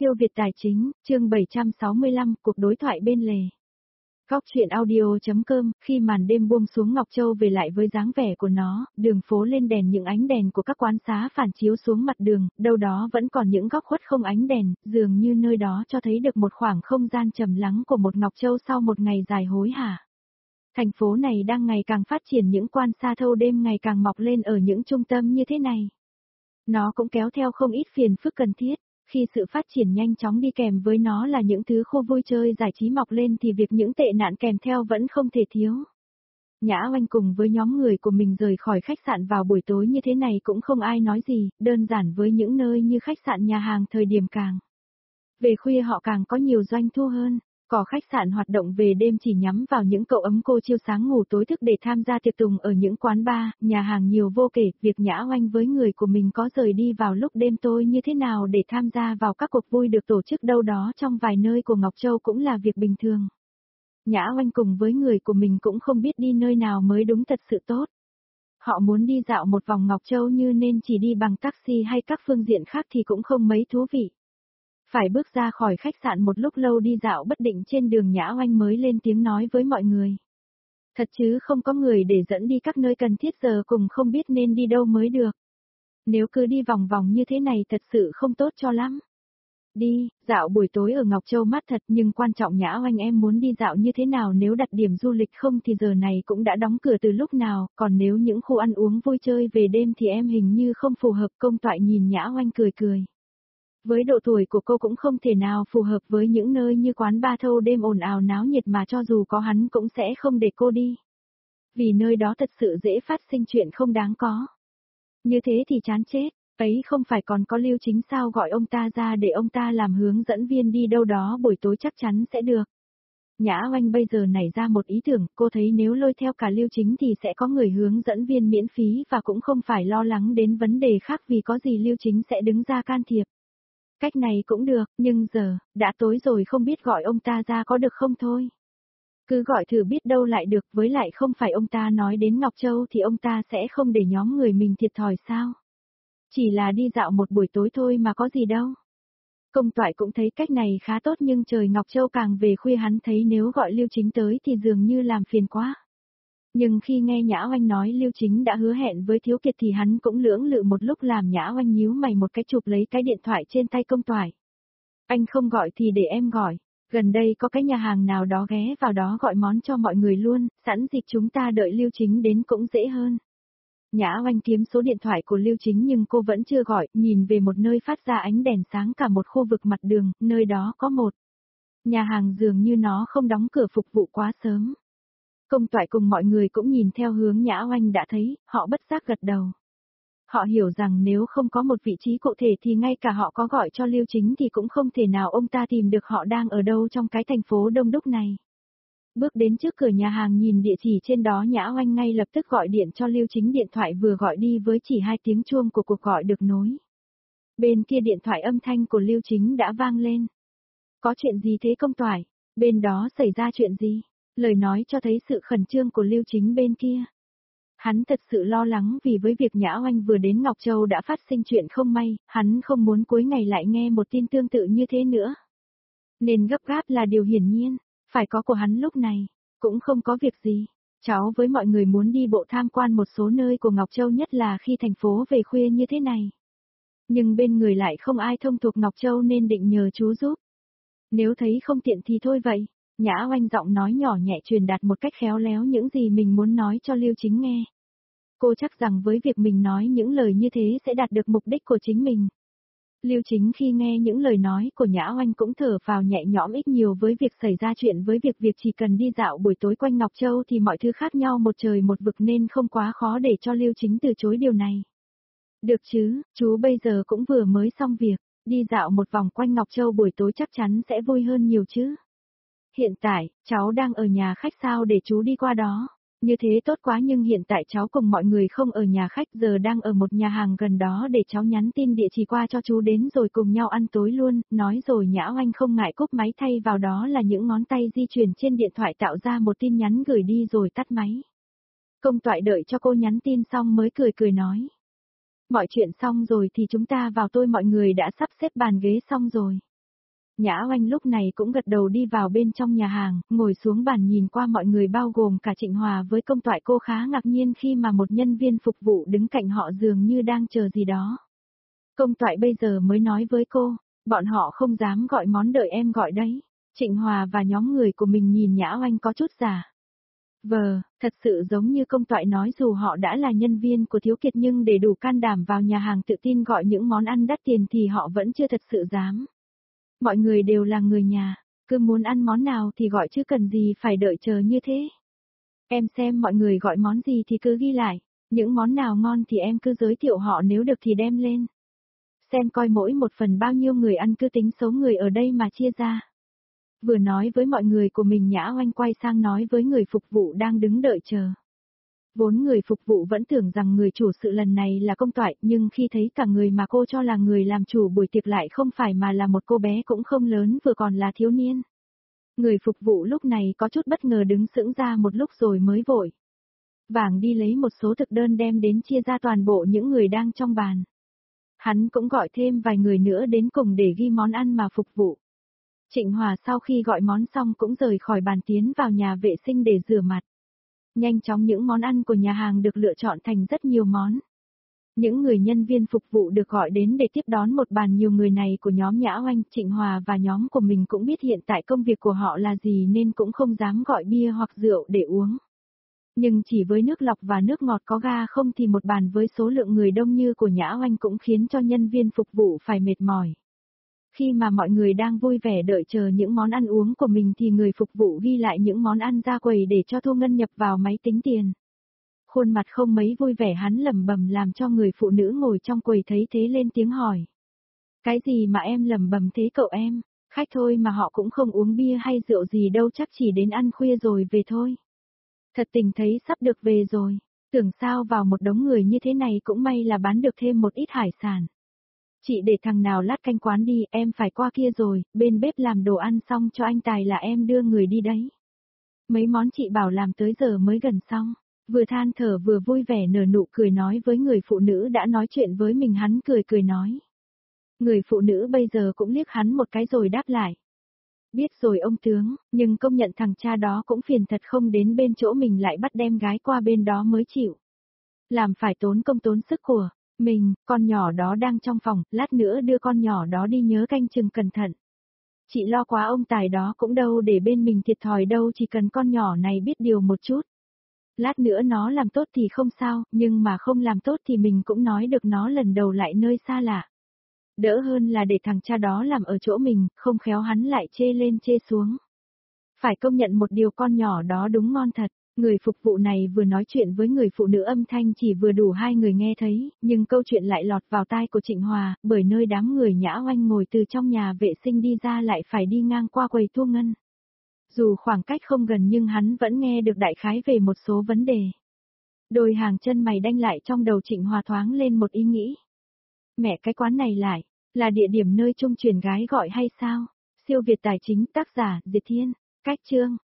Siêu Việt Tài Chính, chương 765, cuộc đối thoại bên lề. Góc truyện audio.com, khi màn đêm buông xuống Ngọc Châu về lại với dáng vẻ của nó, đường phố lên đèn những ánh đèn của các quán xá phản chiếu xuống mặt đường, đâu đó vẫn còn những góc khuất không ánh đèn, dường như nơi đó cho thấy được một khoảng không gian trầm lắng của một Ngọc Châu sau một ngày dài hối hả. Thành phố này đang ngày càng phát triển, những quan xa thâu đêm ngày càng mọc lên ở những trung tâm như thế này. Nó cũng kéo theo không ít phiền phức cần thiết. Khi sự phát triển nhanh chóng đi kèm với nó là những thứ khu vui chơi giải trí mọc lên thì việc những tệ nạn kèm theo vẫn không thể thiếu. Nhã Oanh cùng với nhóm người của mình rời khỏi khách sạn vào buổi tối như thế này cũng không ai nói gì, đơn giản với những nơi như khách sạn nhà hàng thời điểm càng về khuya họ càng có nhiều doanh thu hơn. Có khách sạn hoạt động về đêm chỉ nhắm vào những cậu ấm cô chiêu sáng ngủ tối thức để tham gia tiệc tùng ở những quán bar, nhà hàng nhiều vô kể. Việc Nhã Oanh với người của mình có rời đi vào lúc đêm tối như thế nào để tham gia vào các cuộc vui được tổ chức đâu đó trong vài nơi của Ngọc Châu cũng là việc bình thường. Nhã Oanh cùng với người của mình cũng không biết đi nơi nào mới đúng thật sự tốt. Họ muốn đi dạo một vòng Ngọc Châu như nên chỉ đi bằng taxi hay các phương diện khác thì cũng không mấy thú vị. Phải bước ra khỏi khách sạn một lúc lâu đi dạo bất định trên đường, Nhã Oanh mới lên tiếng nói với mọi người. Thật chứ không có người để dẫn đi các nơi cần thiết, giờ cùng không biết nên đi đâu mới được. Nếu cứ đi vòng vòng như thế này thật sự không tốt cho lắm. Đi, dạo buổi tối ở Ngọc Châu mát thật, nhưng quan trọng Nhã Oanh em muốn đi dạo như thế nào? Nếu đặt điểm du lịch không thì giờ này cũng đã đóng cửa từ lúc nào, còn nếu những khu ăn uống vui chơi về đêm thì em hình như không phù hợp. Công Toại nhìn Nhã Oanh cười cười. Với độ tuổi của cô cũng không thể nào phù hợp với những nơi như quán bar thâu đêm ồn ào náo nhiệt, mà cho dù có hắn cũng sẽ không để cô đi. Vì nơi đó thật sự dễ phát sinh chuyện không đáng có. Như thế thì chán chết, ấy không phải còn có Lưu Chính sao, gọi ông ta ra để ông ta làm hướng dẫn viên đi đâu đó buổi tối chắc chắn sẽ được. Nhã Oanh bây giờ nảy ra một ý tưởng, cô thấy nếu lôi theo cả Lưu Chính thì sẽ có người hướng dẫn viên miễn phí và cũng không phải lo lắng đến vấn đề khác vì có gì Lưu Chính sẽ đứng ra can thiệp. Cách này cũng được, nhưng giờ, đã tối rồi không biết gọi ông ta ra có được không thôi. Cứ gọi thử biết đâu lại được, với lại không phải ông ta nói đến Ngọc Châu thì ông ta sẽ không để nhóm người mình thiệt thòi sao. Chỉ là đi dạo một buổi tối thôi mà có gì đâu. Công Toại cũng thấy cách này khá tốt, nhưng trời Ngọc Châu càng về khuya hắn thấy nếu gọi Lưu Chính tới thì dường như làm phiền quá. Nhưng khi nghe Nhã Oanh nói Lưu Chính đã hứa hẹn với Thiếu Kiệt thì hắn cũng lưỡng lự một lúc, làm Nhã Oanh nhíu mày một cái, chụp lấy cái điện thoại trên tay Công Toại. Anh không gọi thì để em gọi, gần đây có cái nhà hàng nào đó, ghé vào đó gọi món cho mọi người luôn, sẵn dịp chúng ta đợi Lưu Chính đến cũng dễ hơn. Nhã Oanh kiếm số điện thoại của Lưu Chính nhưng cô vẫn chưa gọi, nhìn về một nơi phát ra ánh đèn sáng cả một khu vực mặt đường, nơi đó có một nhà hàng dường như nó không đóng cửa phục vụ quá sớm. Công Toại cùng mọi người cũng nhìn theo hướng Nhã Oanh đã thấy, họ bất giác gật đầu. Họ hiểu rằng nếu không có một vị trí cụ thể thì ngay cả họ có gọi cho Lưu Chính thì cũng không thể nào ông ta tìm được họ đang ở đâu trong cái thành phố đông đúc này. Bước đến trước cửa nhà hàng nhìn địa chỉ trên đó, Nhã Oanh ngay lập tức gọi điện cho Lưu Chính. Điện thoại vừa gọi đi với chỉ 2 tiếng chuông của cuộc gọi được nối. Bên kia điện thoại âm thanh của Lưu Chính đã vang lên. Có chuyện gì thế Công Toại? Bên đó xảy ra chuyện gì? Lời nói cho thấy sự khẩn trương của Lưu Chính bên kia. Hắn thật sự lo lắng vì với việc Nhã Oanh vừa đến Ngọc Châu đã phát sinh chuyện không may, hắn không muốn cuối ngày lại nghe một tin tương tự như thế nữa. Nên gấp gáp là điều hiển nhiên, phải có của hắn lúc này. Cũng không có việc gì, cháu với mọi người muốn đi bộ tham quan một số nơi của Ngọc Châu, nhất là khi thành phố về khuya như thế này. Nhưng bên người lại không ai thông thuộc Ngọc Châu nên định nhờ chú giúp. Nếu thấy không tiện thì thôi vậy. Nhã Oanh giọng nói nhỏ nhẹ truyền đạt một cách khéo léo những gì mình muốn nói cho Lưu Chính nghe. Cô chắc rằng với việc mình nói những lời như thế sẽ đạt được mục đích của chính mình. Lưu Chính khi nghe những lời nói của Nhã Oanh cũng thở phào nhẹ nhõm ít nhiều. Với việc xảy ra chuyện với việc chỉ cần đi dạo buổi tối quanh Ngọc Châu thì mọi thứ khác nhau một trời một vực nên không quá khó để cho Lưu Chính từ chối điều này. Được chứ, chú bây giờ cũng vừa mới xong việc, đi dạo một vòng quanh Ngọc Châu buổi tối chắc chắn sẽ vui hơn nhiều chứ. Hiện tại, cháu đang ở nhà khách, sao để chú đi qua đó? Như thế tốt quá, nhưng hiện tại cháu cùng mọi người không ở nhà khách, giờ đang ở một nhà hàng gần đó, để cháu nhắn tin địa chỉ qua cho chú đến rồi cùng nhau ăn tối luôn. Nói rồi Nhã Oanh không ngại cúp máy, thay vào đó là những ngón tay di chuyển trên điện thoại tạo ra một tin nhắn gửi đi rồi tắt máy. Công Toại đợi cho cô nhắn tin xong mới cười cười nói. Mọi chuyện xong rồi thì chúng ta vào, tôi mọi người đã sắp xếp bàn ghế xong rồi. Nhã Oanh lúc này cũng gật đầu đi vào bên trong nhà hàng, ngồi xuống bàn nhìn qua mọi người bao gồm cả Trịnh Hòa với Công Toại. Cô khá ngạc nhiên khi mà một nhân viên phục vụ đứng cạnh họ dường như đang chờ gì đó. Công Toại bây giờ mới nói với cô, bọn họ không dám gọi món đợi em gọi đấy. Trịnh Hòa và nhóm người của mình nhìn Nhã Oanh có chút giả vờ, thật sự giống như Công Toại nói dù họ đã là nhân viên của Thiếu Kiệt nhưng để đủ can đảm vào nhà hàng tự tin gọi những món ăn đắt tiền thì họ vẫn chưa thật sự dám. Mọi người đều là người nhà, cứ muốn ăn món nào thì gọi chứ cần gì phải đợi chờ như thế. Em xem mọi người gọi món gì thì cứ ghi lại, những món nào ngon thì em cứ giới thiệu họ nếu được thì đem lên. Xem coi mỗi một phần bao nhiêu người ăn cứ tính số người ở đây mà chia ra. Vừa nói với mọi người của mình Nhã Oanh quay sang nói với người phục vụ đang đứng đợi chờ. Vốn người phục vụ vẫn tưởng rằng người chủ sự lần này là Công Toại, nhưng khi thấy cả người mà cô cho là người làm chủ buổi tiệc lại không phải mà là một cô bé cũng không lớn vừa còn là thiếu niên. Người phục vụ lúc này có chút bất ngờ đứng sững ra một lúc rồi mới vội vàng đi lấy một số thực đơn đem đến chia ra toàn bộ những người đang trong bàn. Hắn cũng gọi thêm vài người nữa đến cùng để ghi món ăn mà phục vụ. Trịnh Hòa sau khi gọi món xong cũng rời khỏi bàn tiến vào nhà vệ sinh để rửa mặt. Nhanh chóng những món ăn của nhà hàng được lựa chọn thành rất nhiều món. Những người nhân viên phục vụ được gọi đến để tiếp đón một bàn nhiều người này của nhóm Nhã Oanh. Trịnh Hòa và nhóm của mình cũng biết hiện tại công việc của họ là gì nên cũng không dám gọi bia hoặc rượu để uống. Nhưng chỉ với nước lọc và nước ngọt có ga không thì một bàn với số lượng người đông như của Nhã Oanh cũng khiến cho nhân viên phục vụ phải mệt mỏi. Khi mà mọi người đang vui vẻ đợi chờ những món ăn uống của mình thì người phục vụ ghi lại những món ăn ra quầy để cho Thu Ngân nhập vào máy tính tiền. Khuôn mặt không mấy vui vẻ hắn lẩm bẩm làm cho người phụ nữ ngồi trong quầy thấy thế lên tiếng hỏi. Cái gì mà em lẩm bẩm thế cậu em, khách thôi mà họ cũng không uống bia hay rượu gì đâu chắc chỉ đến ăn khuya rồi về thôi. Thật tình thấy sắp được về rồi, tưởng sao vào một đống người như thế này cũng may là bán được thêm một ít hải sản. Chị để thằng nào lát canh quán đi, em phải qua kia rồi, bên bếp làm đồ ăn xong cho anh Tài là em đưa người đi đấy. Mấy món chị bảo làm tới giờ mới gần xong, vừa than thở vừa vui vẻ nở nụ cười nói với người phụ nữ đã nói chuyện với mình hắn cười cười nói. Người phụ nữ bây giờ cũng liếc hắn một cái rồi đáp lại. Biết rồi ông tướng, nhưng công nhận thằng cha đó cũng phiền thật không đến bên chỗ mình lại bắt đem gái qua bên đó mới chịu. Làm phải tốn công tốn sức của mình, con nhỏ đó đang trong phòng, lát nữa đưa con nhỏ đó đi nhớ canh chừng cẩn thận. Chị lo quá ông Tài đó cũng đâu để bên mình thiệt thòi đâu chỉ cần con nhỏ này biết điều một chút. Lát nữa nó làm tốt thì không sao, nhưng mà không làm tốt thì mình cũng nói được nó lần đầu lại nơi xa lạ. Đỡ hơn là để thằng cha đó làm ở chỗ mình, không khéo hắn lại chê lên chê xuống. Phải công nhận một điều con nhỏ đó đúng ngon thật. Người phục vụ này vừa nói chuyện với người phụ nữ âm thanh chỉ vừa đủ hai người nghe thấy, nhưng câu chuyện lại lọt vào tai của Trịnh Hòa, bởi nơi đám người Nhã Oanh ngồi từ trong nhà vệ sinh đi ra lại phải đi ngang qua quầy Thu Ngân. Dù khoảng cách không gần nhưng hắn vẫn nghe được đại khái về một số vấn đề. Đôi hàng chân mày đanh lại trong đầu Trịnh Hòa thoáng lên một ý nghĩ. Mẹ cái quán này lại, là địa điểm nơi trung chuyển gái gọi hay sao? Siêu Việt tài chính tác giả Diệt Thiên, cách chương.